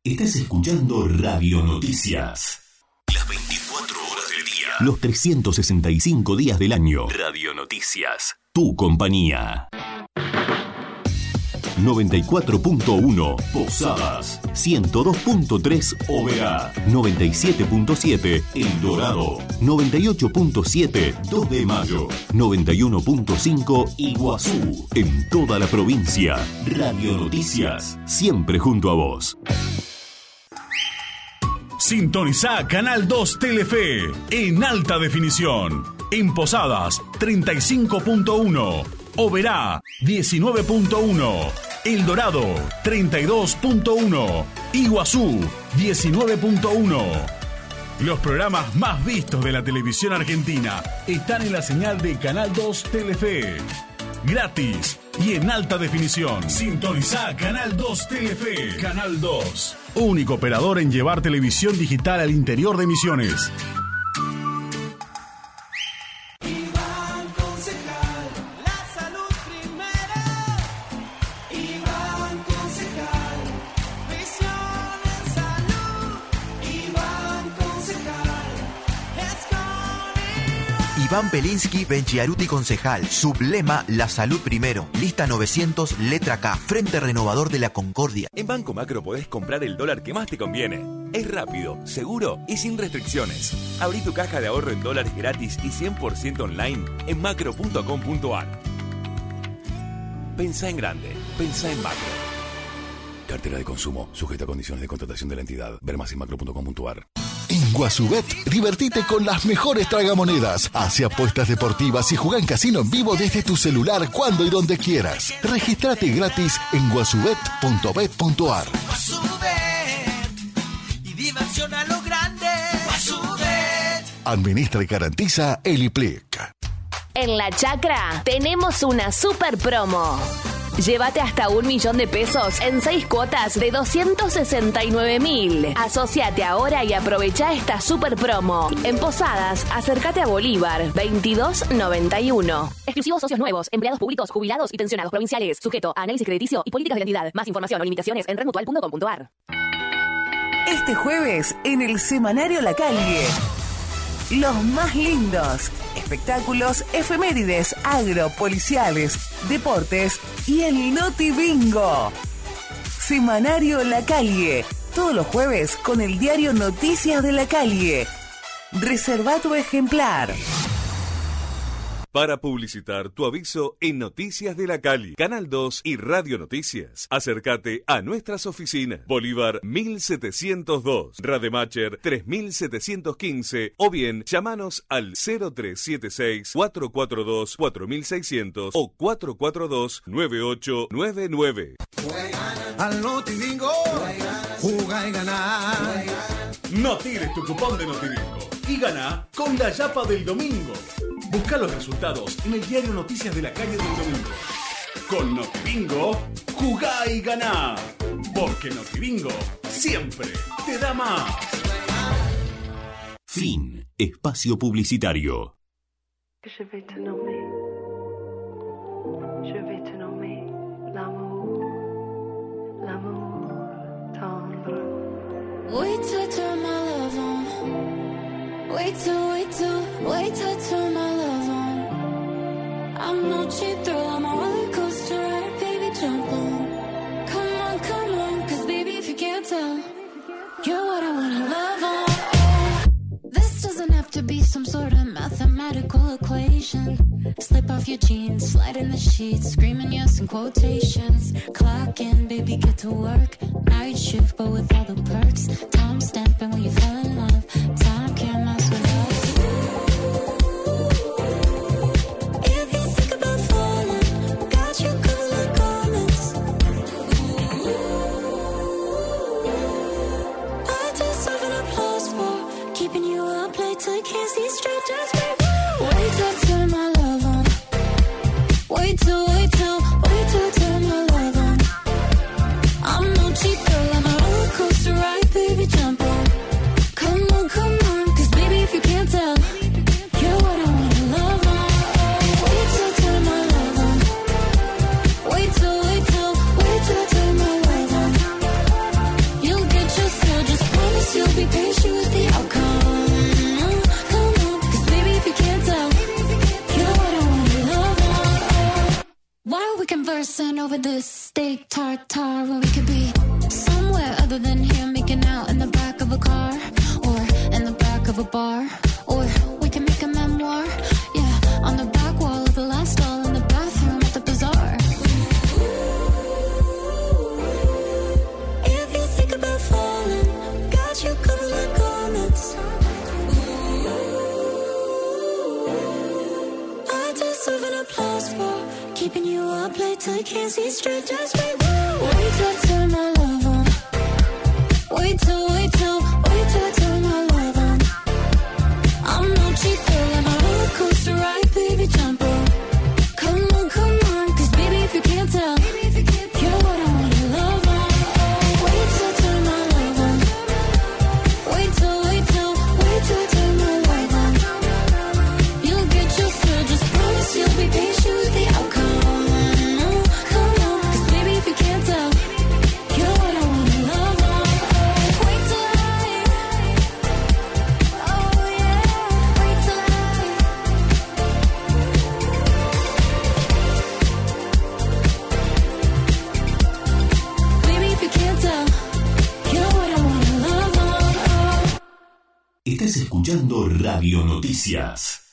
Estás escuchando Radio Noticias. Las 24 horas del día. Los 365 días del año. Radio Noticias. Tu compañía. 94.1 Posadas, 102.3 Oberá, 97.7 El Dorado, 98.7 2 de Mayo, 91.5 Iguazú. En toda la provincia, Radio Noticias, siempre junto a vos. Sintoniza Canal 2 Telefe en alta definición. En Posadas, 35.1. Oberá, 19.1. El Dorado, 32.1. Iguazú, 19.1. Los programas más vistos de la televisión argentina están en la señal de Canal 2 Telefe. Gratis y en alta definición. Sintoniza Canal 2 Telefe. Canal 2. Único operador en llevar televisión digital al interior de Misiones. Iván Pelinsky, Benchiaruti concejal. Sublema, la salud primero. Lista 900, letra K. Frente Renovador de la Concordia. En Banco Macro podés comprar el dólar que más te conviene. Es rápido, seguro y sin restricciones. Abrí tu caja de ahorro en dólares gratis y 100% online en macro.com.ar. Pensá en grande. Pensá en Macro. Cartera de consumo, sujeta a condiciones de contratación de la entidad. Ver más en macro.com.ar. En Guasubet, divertite con las mejores tragamonedas. Hace apuestas deportivas y juega en casino en vivo desde tu celular cuando y donde quieras. Regístrate gratis en guasubet.bet.ar. Guasubet y diversión a lo grande. Guasubet. Administra y garantiza el IPLIC. En La Chacra tenemos una super promo. Llévate hasta 1 millón de pesos en 6 cuotas de 269.000. Asociate ahora y aprovecha esta super promo. En Posadas, acércate a Bolívar, 2291. Exclusivos socios nuevos, empleados públicos, jubilados y pensionados provinciales. Sujeto a análisis crediticio y políticas de identidad. Más información o limitaciones en redmutual.com.ar. Este jueves, en el Semanario La Calle. Los más lindos. Espectáculos, efemérides, agro, policiales, deportes y el Noti Bingo. Semanario La Calle. Todos los jueves con el diario Noticias de la Calle. Reserva tu ejemplar. Para publicitar tu aviso en Noticias de la Cali, Canal 2 y Radio Noticias, acércate a nuestras oficinas. Bolívar 1702, Rademacher 3715 o bien llamanos al 0376-442-4600 o 442-9899. Al Notibingo, juega y ganar. No tires tu cupón de Notibingo y gana con la Yapa del domingo. Busca los resultados en el diario Noticias de la Calle del domingo. Con Notibingo, jugá y ganá. Porque Notibingo siempre te da más. Fin. Espacio publicitario. Je vais te nommer. Je vais te nommer l'amour. L'amour tendre. Wait till I turn my love on. Wait till I turn my love on. I'm no cheap thrill, I'm a roller coaster ride, baby, jump on. Come on, cause baby, if you can't tell, you're what I wanna love on. This doesn't have to be some sort of mathematical equation. Slip off your jeans, slide in the sheets, screaming yes in quotations. Clock in, baby, get to work. Night shift, but with all the perks. Time stamping when you fell in love. Time can't mess with us. If you think about falling, got you covered like garments. I deserve an applause for keeping you up late till you can't see straight. Just wait till I turn my love on. Wait till I turn my love on. I'm no cheap girl, I'm a roller coaster ride, baby, jump on. Come on, cause baby, if you can't tell, you're what I wanna love on. Wait till I turn my love on. Wait till I turn my love on. You'll get your conversing over this steak tartare when we could be somewhere other than here, making out in the back of a car or in the back of a bar, or we can make a memoir, yeah, on the back wall of the last stall in the bathroom at the bazaar. If you think about falling, got you covered like garments. I deserve an applause for keeping you up late till you can't see straight. Just wait till I turn my love on. Wait till I turn my love on. I'm no cheap girl, I'm a roller coaster ride, baby, jump on. Come on, 'cause baby, if you can't tell, you're what I wanna love on. Oh, wait till I turn my love on. Wait till I turn my love on. You'll get your fill, just promise you'll be patient with the outcome. Come on, 'cause baby, if you can't tell, you're what I wanna love on. Oh, wait till baby, if you can't tell, you're what I wanna love on. Estás escuchando Radio Noticias.